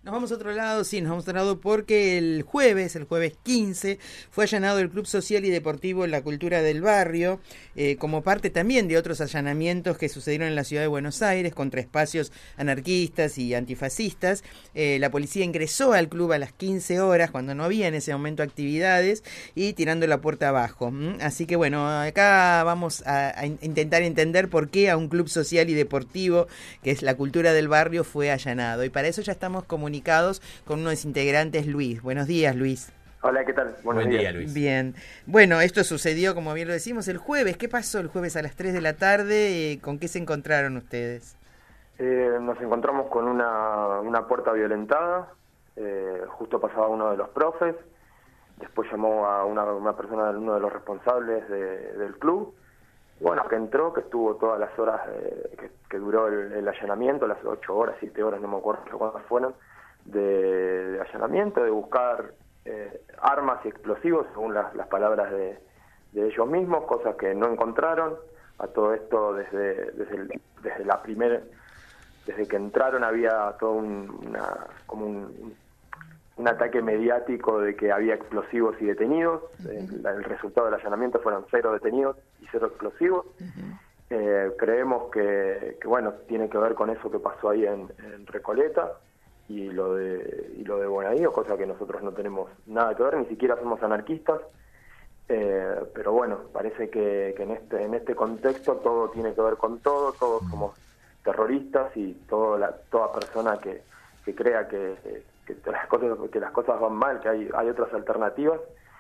Nos vamos a otro lado, sí, nos vamos a otro lado porque el jueves 15, fue allanado el Club Social y Deportivo La Cultura del Barrio, como parte también de otros allanamientos que sucedieron en la ciudad de Buenos Aires contra espacios anarquistas y antifascistas. La policía ingresó al club a las 15 horas, cuando no había en ese momento actividades, y tirando la puerta abajo. Así que bueno, acá vamos a intentar entender por qué a un club social y deportivo, que es La Cultura del Barrio, fue allanado. Y para eso ya estamos comunicados con uno de los integrantes, Luis. Buenos días, Luis. Hola, ¿qué tal? Buen día, Luis. Bien. Bueno, esto sucedió, como bien lo decimos, el jueves. ¿Qué pasó el jueves a las 3 de la tarde? ¿Con qué se encontraron ustedes? Nos encontramos con una puerta violentada. Justo pasaba uno de los profes. Después llamó a una persona, uno de los responsables del club. Bueno, que entró, que estuvo todas las horas que duró el allanamiento, las 8 horas, 7 horas, no me acuerdo cuántas fueron, de allanamiento, de buscar armas y explosivos, según las palabras de ellos mismos, cosas que no encontraron. A todo esto, desde que entraron había todo un ataque mediático de que había explosivos y detenidos. El resultado del allanamiento fueron 0 detenidos y 0 explosivos. Creemos que bueno, tiene que ver con eso que pasó ahí en Recoleta y lo de Bonadío, cosa que nosotros no tenemos nada que ver, ni siquiera somos anarquistas. Pero bueno, parece que en este contexto todo tiene que ver con todo, todos somos terroristas, y toda persona que crea que las cosas van mal, que hay otras alternativas,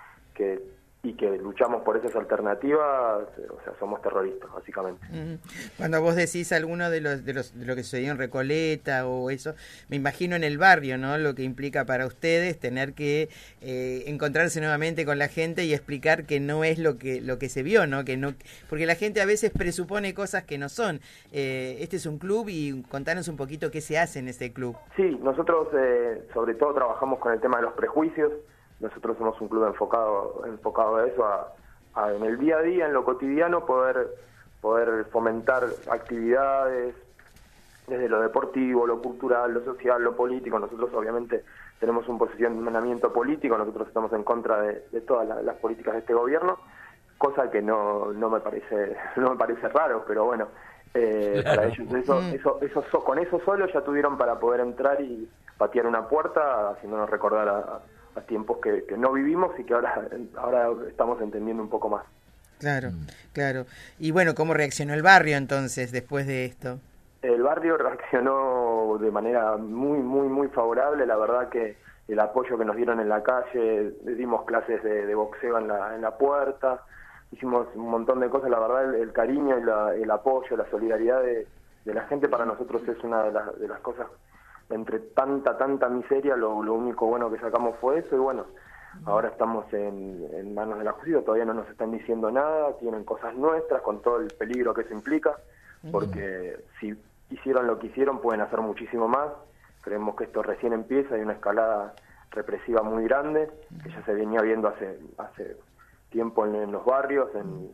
y que luchamos por esas alternativas, o sea, somos terroristas, básicamente. Cuando vos decís alguno de lo que sucedió en Recoleta o eso, me imagino en el barrio, ¿no? Lo que implica para ustedes tener que encontrarse nuevamente con la gente y explicar que no es lo que se vio, ¿no? Porque la gente a veces presupone cosas que no son. Este es un club, y contanos un poquito qué se hace en este club. Sí, nosotros sobre todo trabajamos con el tema de los prejuicios. Nosotros somos un club enfocado a eso, en el día a día, en lo cotidiano, poder fomentar actividades desde lo deportivo, lo cultural, lo social, lo político. Nosotros obviamente tenemos un posicionamiento político, nosotros estamos en contra de todas las políticas de este gobierno, cosa que no me parece raro, pero bueno, claro. Para ellos con eso solo ya tuvieron para poder entrar y patear una puerta, haciéndonos recordar a tiempos que no vivimos y que ahora estamos entendiendo un poco más. Claro, claro. Y bueno, ¿cómo reaccionó el barrio entonces después de esto? El barrio reaccionó de manera muy, muy, muy favorable. La verdad que el apoyo que nos dieron en la calle, dimos clases de boxeo en la puerta, hicimos un montón de cosas. La verdad, el cariño y el apoyo, la solidaridad de la gente para nosotros es una de las cosas. Entre tanta miseria, lo único bueno que sacamos fue eso. Y bueno, ahora estamos en manos de la justicia, todavía no nos están diciendo nada, tienen cosas nuestras con todo el peligro que eso implica, porque si hicieron lo que hicieron pueden hacer muchísimo más. Creemos que esto recién empieza, hay una escalada represiva muy grande que ya se venía viendo hace tiempo en los barrios,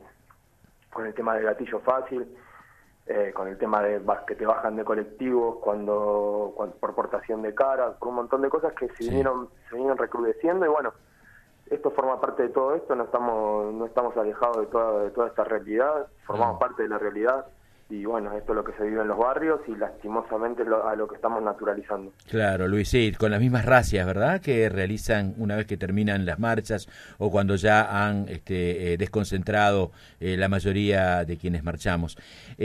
con el tema del gatillo fácil, con el tema de que te bajan de colectivos cuando por portación de cara, por un montón de cosas que se vinieron recrudeciendo. Y bueno, esto forma parte de todo esto, no estamos alejados de toda esta realidad, formamos parte de la realidad. Y bueno, esto es lo que se vive en los barrios y lastimosamente a lo que estamos naturalizando. Claro, Luis, sí, con las mismas racias, ¿verdad?, que realizan una vez que terminan las marchas o cuando ya han desconcentrado la mayoría de quienes marchamos.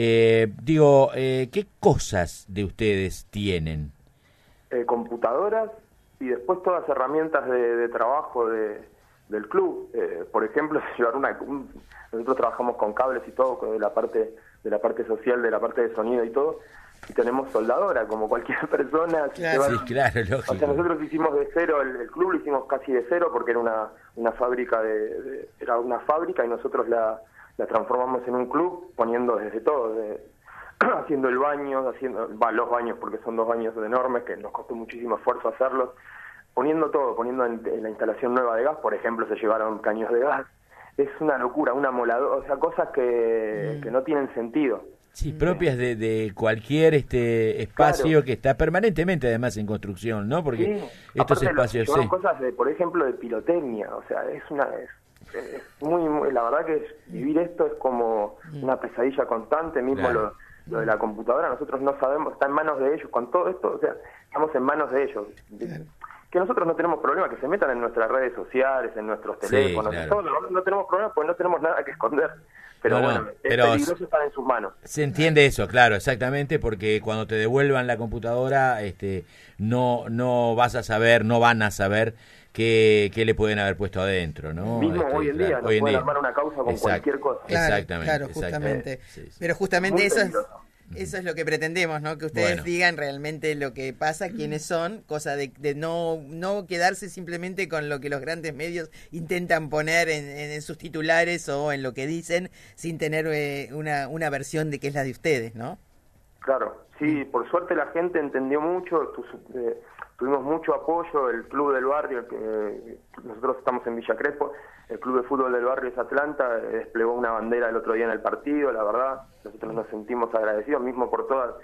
¿Qué cosas de ustedes tienen? Computadoras y después todas herramientas de trabajo del club. Por ejemplo, llevar nosotros trabajamos con cables y todo, de la parte social, de la parte de sonido y todo, y tenemos soldadora, como cualquier persona. Claro, sí, claro, lógico. O sea, nosotros hicimos de cero, el club lo hicimos casi de cero, porque era una fábrica era una fábrica, y nosotros la transformamos en un club, poniendo desde todo, haciendo el baño, los baños, porque son 2 baños enormes, que nos costó muchísimo esfuerzo hacerlos, poniendo todo, poniendo en la instalación nueva de gas. Por ejemplo, se llevaron caños de gas. Es una locura, una moladora, o sea, cosas que no tienen sentido. Sí, propias de cualquier espacio Claro. que está permanentemente además en construcción, ¿no? Porque Sí, estos aparte espacios, llevan sí. cosas de, por ejemplo, de pirotecnia, o sea, es muy, la verdad que vivir esto es como una pesadilla constante, mismo Claro. lo de la computadora, nosotros no sabemos, está en manos de ellos, con todo esto, o sea, estamos en manos de ellos. Que nosotros no tenemos problema, que se metan en nuestras redes sociales, en nuestros Sí, teléfonos, claro. todo, no tenemos problema porque no tenemos nada que esconder. Pero No, bueno, es pero peligroso estar en sus manos. Se entiende eso, claro, exactamente, porque cuando te devuelvan la computadora, no vas a saber, no van a saber qué le pueden haber puesto adentro, ¿no? Mismo hoy en día, claro, nos hoy en pueden día. armar una causa con Exacto. cualquier cosa. Claro, Exactamente, claro, exactamente. justamente. Sí, sí. Pero justamente Muy eso es, peligroso. eso es lo que pretendemos, ¿no? Que ustedes Bueno. digan realmente lo que pasa, quiénes son, cosa de no quedarse simplemente con lo que los grandes medios intentan poner en sus titulares o en lo que dicen, sin tener una versión de que es la de ustedes, ¿no? Claro, sí, por suerte la gente entendió mucho, tuvimos mucho apoyo, el club del barrio, que nosotros estamos en Villa Crespo, el club de fútbol del barrio es Atlanta, desplegó una bandera el otro día en el partido, la verdad, nosotros nos sentimos agradecidos, mismo por todos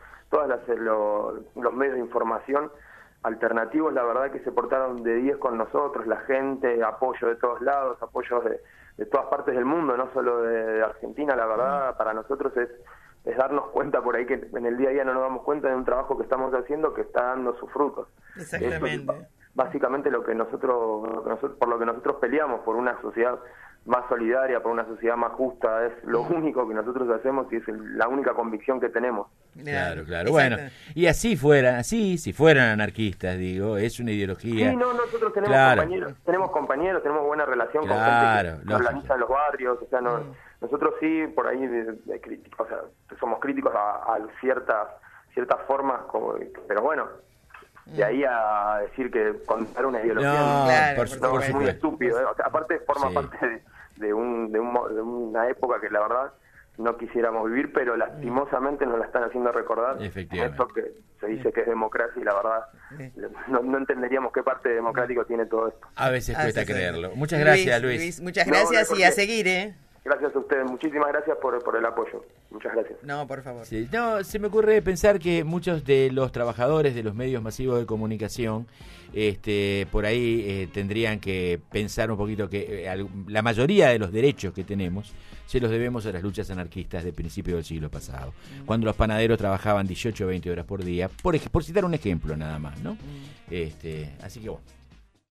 los medios de información alternativos, la verdad que se portaron de 10 con nosotros, la gente, apoyo de todos lados, apoyo de todas partes del mundo, no solo de Argentina, la verdad, para nosotros es darnos cuenta por ahí que en el día a día no nos damos cuenta de un trabajo que estamos haciendo que está dando sus frutos. Exactamente. Eso es básicamente por lo que nosotros peleamos, por una sociedad más solidaria, por una sociedad más justa, es lo único que nosotros hacemos y es la única convicción que tenemos. Claro, claro. Exacto. Bueno, y si fueran anarquistas, digo, es una ideología. Sí, no, nosotros tenemos Claro. compañeros, tenemos buena relación Claro, con gente que lógico. organiza en los barrios, o sea, nosotros sí, por ahí, o sea, somos críticos a ciertas formas, pero bueno, de ahí a decir que contar una ideología No, Claro, por por no, es supuesto. muy estúpido, o sea, aparte forma Sí. parte de una época que la verdad no quisiéramos vivir, pero lastimosamente nos la están haciendo recordar. Efectivamente. Esto que se dice que es democracia y la verdad no entenderíamos qué parte democrático tiene todo esto. A veces cuesta sí, sí. creerlo. Muchas gracias, Luis. Muchas No, no hay gracias por y a qué. seguir, ¿eh? Gracias a ustedes, muchísimas gracias por el apoyo. Muchas gracias. No, por favor. Sí, no, se me ocurre pensar que muchos de los trabajadores de los medios masivos de comunicación por ahí tendrían que pensar un poquito que la mayoría de los derechos que tenemos se los debemos a las luchas anarquistas de principio del siglo pasado, cuando los panaderos trabajaban 18 o 20 horas por día, por citar un ejemplo nada más, ¿no? Así que bueno.